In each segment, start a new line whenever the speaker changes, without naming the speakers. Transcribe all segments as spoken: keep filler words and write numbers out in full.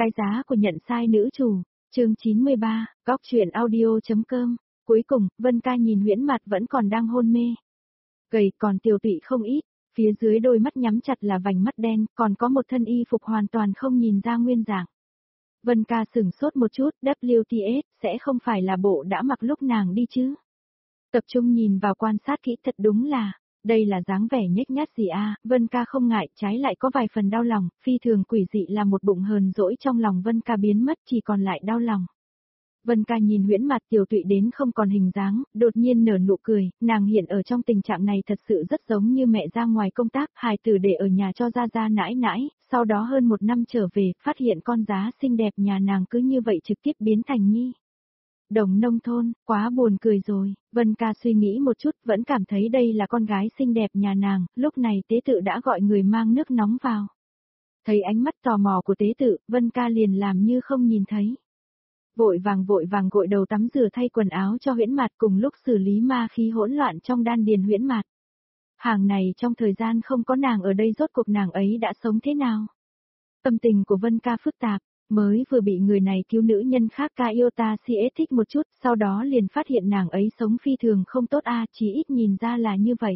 Cái giá của nhận sai nữ chủ, chương chín mươi ba, góc truyện audio.com. Cuối cùng, Vân Ca nhìn Huyễn Mạt vẫn còn đang hôn mê. Gầy còn tiều tụy không ít, phía dưới đôi mắt nhắm chặt là vành mắt đen, còn có một thân y phục hoàn toàn không nhìn ra nguyên dạng. Vân Ca sửng sốt một chút, W T S, sẽ không phải là bộ đã mặc lúc nàng đi chứ? Tập trung nhìn vào quan sát kỹ thật đúng là, đây là dáng vẻ nhếch nhác gì a? Vân Ca không ngại, trái lại có vài phần đau lòng, phi thường quỷ dị là một bụng hờn dỗi trong lòng Vân Ca biến mất chỉ còn lại đau lòng. Vân Ca nhìn Huyễn Mạt tiều tụy đến không còn hình dáng, đột nhiên nở nụ cười, nàng hiện ở trong tình trạng này thật sự rất giống như mẹ ra ngoài công tác, hài tử để ở nhà cho ra ra nãi nãi, sau đó hơn một năm trở về, phát hiện con giá xinh đẹp nhà nàng cứ như vậy trực tiếp biến thành nhi đồng nông thôn, quá buồn cười rồi. Vân Ca suy nghĩ một chút, vẫn cảm thấy đây là con gái xinh đẹp nhà nàng, lúc này tế tự đã gọi người mang nước nóng vào. Thấy ánh mắt tò mò của tế tự, Vân Ca liền làm như không nhìn thấy. Vội vàng vội vàng gội đầu tắm rửa thay quần áo cho Huyễn Mạt cùng lúc xử lý ma khí hỗn loạn trong đan điền Huyễn Mạt. Hàng này trong thời gian không có nàng ở đây rốt cuộc nàng ấy đã sống thế nào? Tâm tình của Vân Ca phức tạp, mới vừa bị người này cứu nữ nhân khác Kaiota si ét thích một chút, sau đó liền phát hiện nàng ấy sống phi thường không tốt a, chỉ ít nhìn ra là như vậy.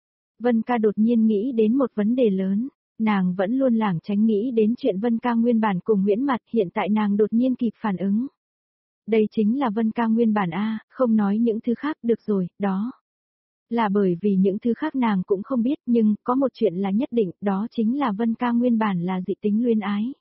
Vân Ca đột nhiên nghĩ đến một vấn đề lớn. Nàng vẫn luôn lảng tránh nghĩ đến chuyện Vân Ca nguyên bản cùng Huyễn Mạt, hiện tại nàng đột nhiên kịp phản ứng. Đây chính là Vân Ca nguyên bản a, không nói những thứ khác được rồi, đó. Là bởi vì những thứ khác nàng cũng không biết, nhưng có một chuyện là nhất định, đó chính là Vân Ca nguyên bản là dị tính luyến ái.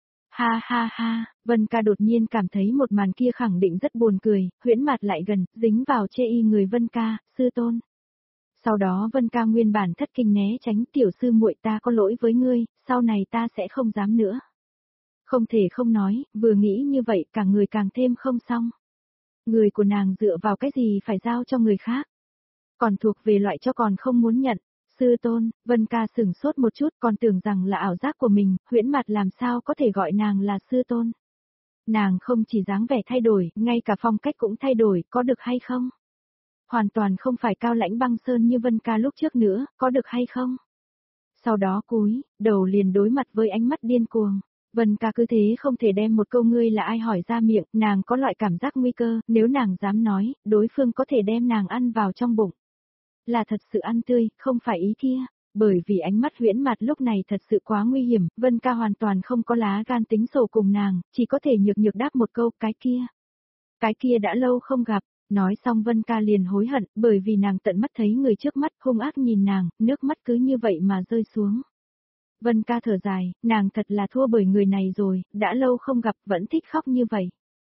Ha ha ha, Vân Ca đột nhiên cảm thấy một màn kia khẳng định rất buồn cười, Huyễn Mạt lại gần, dính vào chê y người Vân Ca, sư tôn. Sau đó Vân Ca nguyên bản thất kinh né tránh, tiểu sư muội ta có lỗi với ngươi, sau này ta sẽ không dám nữa. Không thể không nói, vừa nghĩ như vậy cả người càng thêm không xong. Người của nàng dựa vào cái gì phải giao cho người khác. Còn thuộc về loại cho còn không muốn nhận. Sư tôn, Vân Ca sửng sốt một chút còn tưởng rằng là ảo giác của mình, Huyễn Mạt làm sao có thể gọi nàng là sư tôn. Nàng không chỉ dáng vẻ thay đổi, ngay cả phong cách cũng thay đổi, có được hay không? Hoàn toàn không phải cao lãnh băng sơn như Vân Ca lúc trước nữa, có được hay không? Sau đó cúi, đầu liền đối mặt với ánh mắt điên cuồng. Vân Ca cứ thế không thể đem một câu ngươi là ai hỏi ra miệng, nàng có loại cảm giác nguy cơ, nếu nàng dám nói, đối phương có thể đem nàng ăn vào trong bụng. Là thật sự ăn tươi, không phải ý kia. Bởi vì ánh mắt Huyễn Mạt lúc này thật sự quá nguy hiểm, Vân Ca hoàn toàn không có lá gan tính sổ cùng nàng, chỉ có thể nhược nhược đáp một câu, cái kia. Cái kia đã lâu không gặp. Nói xong Vân Ca liền hối hận, bởi vì nàng tận mắt thấy người trước mắt hung ác nhìn nàng, nước mắt cứ như vậy mà rơi xuống. Vân Ca thở dài, nàng thật là thua bởi người này rồi, đã lâu không gặp vẫn thích khóc như vậy.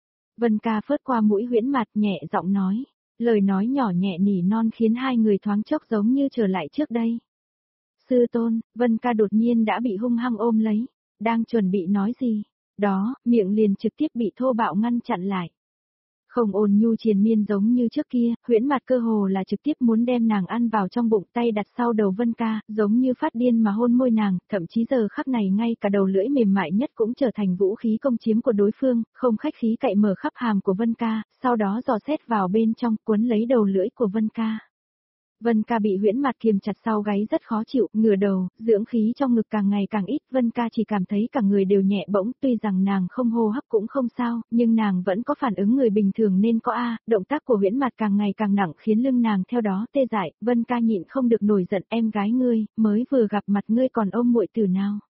Vân Ca phớt qua mũi Huyễn Mạt nhẹ giọng nói, lời nói nhỏ nhẹ nỉ non khiến hai người thoáng chốc giống như trở lại trước đây. Sư tôn, Vân Ca đột nhiên đã bị hung hăng ôm lấy, đang chuẩn bị nói gì, đó, miệng liền trực tiếp bị thô bạo ngăn chặn lại. Không ôn nhu triền miên giống như trước kia, Huyễn Mạt cơ hồ là trực tiếp muốn đem nàng ăn vào trong bụng, tay đặt sau đầu Vân Ca, giống như phát điên mà hôn môi nàng, thậm chí giờ khắc này ngay cả đầu lưỡi mềm mại nhất cũng trở thành vũ khí công chiếm của đối phương, không khách khí cậy mở khắp hàm của Vân Ca, sau đó dò xét vào bên trong, cuốn lấy đầu lưỡi của Vân Ca. Vân Ca bị Huyễn Mạt kiềm chặt sau gáy rất khó chịu, ngửa đầu, dưỡng khí trong ngực càng ngày càng ít, Vân Ca chỉ cảm thấy cả người đều nhẹ bỗng, tuy rằng nàng không hô hấp cũng không sao, nhưng nàng vẫn có phản ứng người bình thường nên có a, động tác của Huyễn Mạt càng ngày càng nặng khiến lưng nàng theo đó tê dại, Vân Ca nhịn không được nổi giận, em gái ngươi, mới vừa gặp mặt ngươi còn ôm muội tử nào.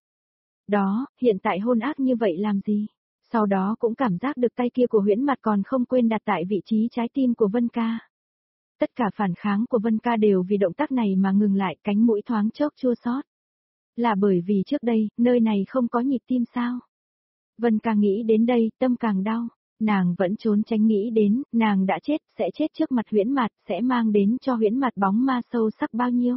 Đó, hiện tại hôn ác như vậy làm gì? Sau đó cũng cảm giác được tay kia của Huyễn Mạt còn không quên đặt tại vị trí trái tim của Vân Ca. Tất cả phản kháng của Vân Ca đều vì động tác này mà ngừng lại, cánh mũi thoáng chốc chua xót. Là bởi vì trước đây, nơi này không có nhịp tim sao? Vân Ca nghĩ đến đây, tâm càng đau. Nàng vẫn trốn tránh nghĩ đến, nàng đã chết, sẽ chết trước mặt Huyễn Mạt, sẽ mang đến cho Huyễn Mạt bóng ma sâu sắc bao nhiêu.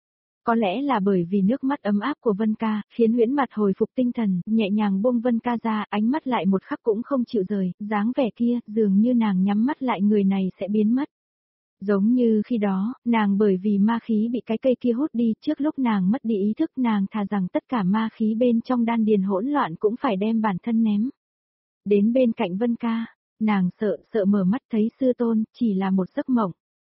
Có lẽ là bởi vì nước mắt ấm áp của Vân Ca, khiến Huyễn Mạt hồi phục tinh thần, nhẹ nhàng buông Vân Ca ra, ánh mắt lại một khắc cũng không chịu rời, dáng vẻ kia, dường như nàng nhắm mắt lại người này sẽ biến mất. Giống như khi đó, nàng bởi vì ma khí bị cái cây kia hút đi, trước lúc nàng mất đi ý thức nàng thà rằng tất cả ma khí bên trong đan điền hỗn loạn cũng phải đem bản thân ném. Đến bên cạnh Vân Ca, nàng sợ sợ mở mắt thấy sư tôn, chỉ là một giấc mộng.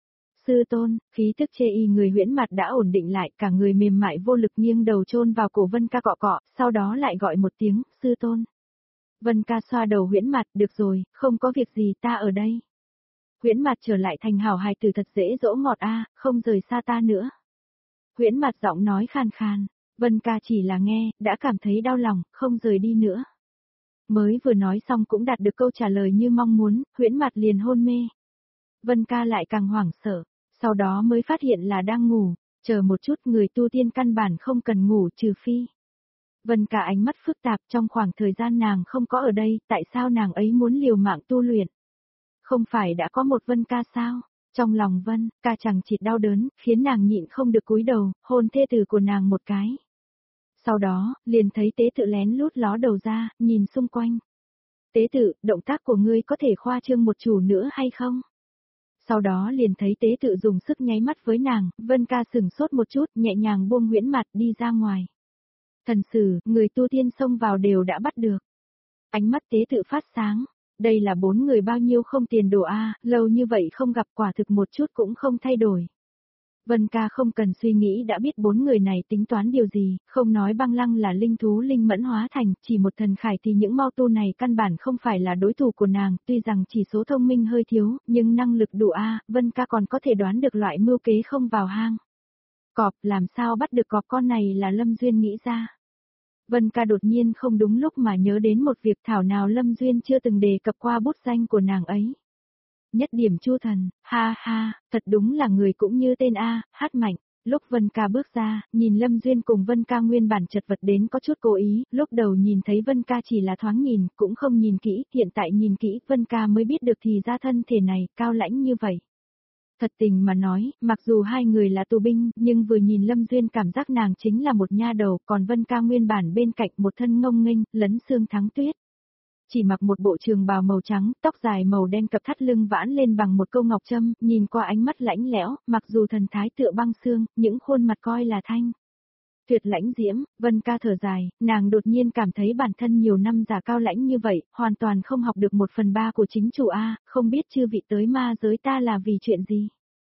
Sư tôn, khí tức chê y người Huyễn Mạt đã ổn định lại, cả người mềm mại vô lực nghiêng đầu chôn vào cổ Vân Ca cọ cọ, sau đó lại gọi một tiếng, sư tôn. Vân ca xoa đầu Huyễn Mặt, được rồi, không có việc gì, ta ở đây. Huyễn Mặt trở lại thành hảo hài tử thật dễ dỗ ngọt a, không rời xa ta nữa. Huyễn Mặt giọng nói khàn khàn, Vân ca chỉ là nghe, đã cảm thấy đau lòng, không rời đi nữa. Mới vừa nói xong cũng đạt được câu trả lời như mong muốn, Huyễn Mặt liền hôn mê. Vân ca lại càng hoảng sợ, sau đó mới phát hiện là đang ngủ, chờ một chút, người tu tiên căn bản không cần ngủ trừ phi. Vân ca ánh mắt phức tạp, trong khoảng thời gian nàng không có ở đây, tại sao nàng ấy muốn liều mạng tu luyện? Không phải đã có một Vân ca sao? Trong lòng Vân ca chẳng chịt đau đớn, khiến nàng nhịn không được cúi đầu, hôn thê tử của nàng một cái. Sau đó, liền thấy tế tự lén lút ló đầu ra, nhìn xung quanh. Tế tự, động tác của ngươi có thể khoa trương một chủ nữa hay không? Sau đó liền thấy tế tự dùng sức nháy mắt với nàng, Vân ca sừng sốt một chút, nhẹ nhàng buông Huyễn Mặt đi ra ngoài. Thần sử, người tu tiên xông vào đều đã bắt được. Ánh mắt tế tự phát sáng, đây là bốn người bao nhiêu không tiền đồ a, lâu như vậy không gặp, quả thực một chút cũng không thay đổi. Vân ca không cần suy nghĩ đã biết bốn người này tính toán điều gì, không nói Băng Lăng là linh thú linh mẫn hóa thành, chỉ một thần khải thì những mau tu này căn bản không phải là đối thủ của nàng, tuy rằng chỉ số thông minh hơi thiếu, nhưng năng lực đủ a, Vân ca còn có thể đoán được loại mưu kế không vào hang. Cọp, làm sao bắt được cọp con này là Lâm Duyên nghĩ ra. Vân ca đột nhiên không đúng lúc mà nhớ đến một việc thảo nào Lâm Duyên chưa từng đề cập qua bút danh của nàng ấy. Nhất điểm chu thần, ha ha, thật đúng là người cũng như tên A, hát mạnh. Lúc Vân ca bước ra, nhìn Lâm Duyên cùng Vân ca nguyên bản chật vật đến có chút cố ý, lúc đầu nhìn thấy Vân ca chỉ là thoáng nhìn, cũng không nhìn kỹ, hiện tại nhìn kỹ, Vân ca mới biết được thì ra thân thể này, cao lãnh như vậy. Thật tình mà nói, mặc dù hai người là tù binh, nhưng vừa nhìn Lâm Duyên cảm giác nàng chính là một nha đầu, còn Vân ca nguyên bản bên cạnh một thân ngông nghênh, lấn xương thắng tuyết. Chỉ mặc một bộ trường bào màu trắng, tóc dài màu đen cặp thắt lưng vãn lên bằng một câu ngọc trâm, nhìn qua ánh mắt lãnh lẽo, mặc dù thần thái tựa băng xương, những khuôn mặt coi là thanh. Tuyệt lãnh diễm, Vân ca thở dài, nàng đột nhiên cảm thấy bản thân nhiều năm giả cao lãnh như vậy, hoàn toàn không học được một phần ba của chính chủ A, không biết chư vị tới ma giới ta là vì chuyện gì.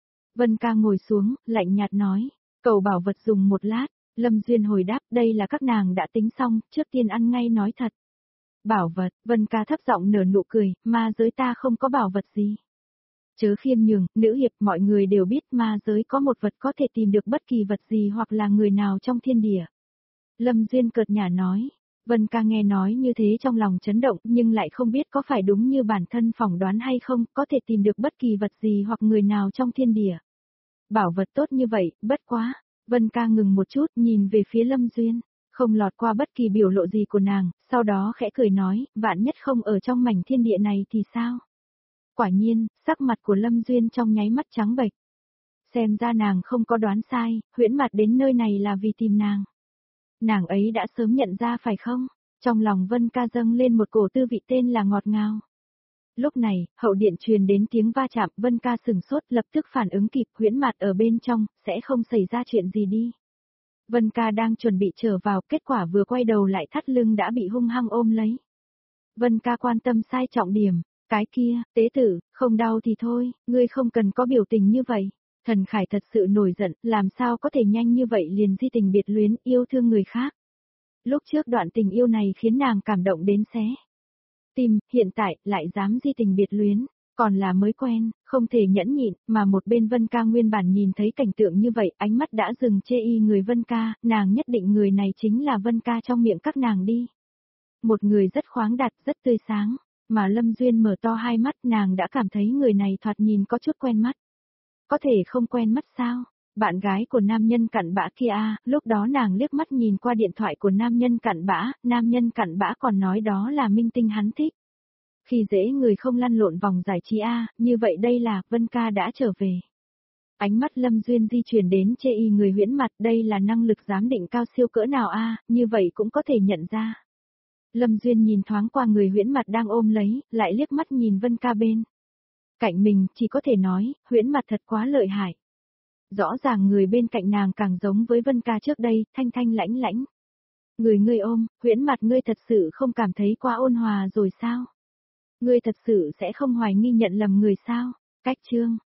Vân ca ngồi xuống, lạnh nhạt nói, cầu bảo vật dùng một lát, Lâm Duyên hồi đáp, đây là các nàng đã tính xong, trước tiên ăn ngay nói thật. Bảo vật, Vân ca thấp giọng nở nụ cười, ma giới ta không có bảo vật gì. Chớ khiêm nhường, nữ hiệp, mọi người đều biết ma giới có một vật có thể tìm được bất kỳ vật gì hoặc là người nào trong thiên địa. Lâm Duyên cợt nhả nói, Vân ca nghe nói như thế trong lòng chấn động nhưng lại không biết có phải đúng như bản thân phỏng đoán hay không, có thể tìm được bất kỳ vật gì hoặc người nào trong thiên địa. Bảo vật tốt như vậy, bất quá. Vân ca ngừng một chút nhìn về phía Lâm Duyên. Không lọt qua bất kỳ biểu lộ gì của nàng, sau đó khẽ cười nói, vạn nhất không ở trong mảnh thiên địa này thì sao? Quả nhiên, sắc mặt của Lâm Duyên trong nháy mắt trắng bệch. Xem ra nàng không có đoán sai, Huyễn Mặt đến nơi này là vì tìm nàng. Nàng ấy đã sớm nhận ra phải không? Trong lòng Vân ca dâng lên một cổ tư vị tên là ngọt ngào. Lúc này, hậu điện truyền đến tiếng va chạm, Vân ca sừng sốt lập tức phản ứng kịp, Huyễn Mặt ở bên trong, sẽ không xảy ra chuyện gì đi. Vân ca đang chuẩn bị trở vào, kết quả vừa quay đầu lại thắt lưng đã bị hung hăng ôm lấy. Vân ca quan tâm sai trọng điểm, cái kia, tế tử, không đau thì thôi, ngươi không cần có biểu tình như vậy. Thần Khải thật sự nổi giận, làm sao có thể nhanh như vậy liền di tình biệt luyến, yêu thương người khác. Lúc trước đoạn tình yêu này khiến nàng cảm động đến xé tim, hiện tại, lại dám di tình biệt luyến. Còn là mới quen, không thể nhẫn nhịn, mà một bên Vân ca nguyên bản nhìn thấy cảnh tượng như vậy, ánh mắt đã dừng chê y người Vân ca, nàng nhất định người này chính là Vân ca trong miệng các nàng đi. Một người rất khoáng đạt, rất tươi sáng, mà Lâm Duyên mở to hai mắt, nàng đã cảm thấy người này thoạt nhìn có chút quen mắt. Có thể không quen mắt sao? Bạn gái của nam nhân cặn bã kia a, lúc đó nàng liếc mắt nhìn qua điện thoại của nam nhân cặn bã, nam nhân cặn bã còn nói đó là minh tinh hắn thích. Khi dễ người không lăn lộn vòng giải trí A, như vậy đây là, Vân ca đã trở về. Ánh mắt Lâm Duyên di chuyển đến chê y người Huyễn Mặt, đây là năng lực giám định cao siêu cỡ nào A, như vậy cũng có thể nhận ra. Lâm Duyên nhìn thoáng qua người Huyễn Mặt đang ôm lấy, lại liếc mắt nhìn Vân ca bên cạnh mình, chỉ có thể nói, Huyễn Mặt thật quá lợi hại. Rõ ràng người bên cạnh nàng càng giống với Vân ca trước đây, thanh thanh lãnh lãnh. Người ngươi ôm, Huyễn Mặt ngươi thật sự không cảm thấy quá ôn hòa rồi sao? Ngươi thật sự sẽ không hoài nghi nhận lầm người sao? Cách chương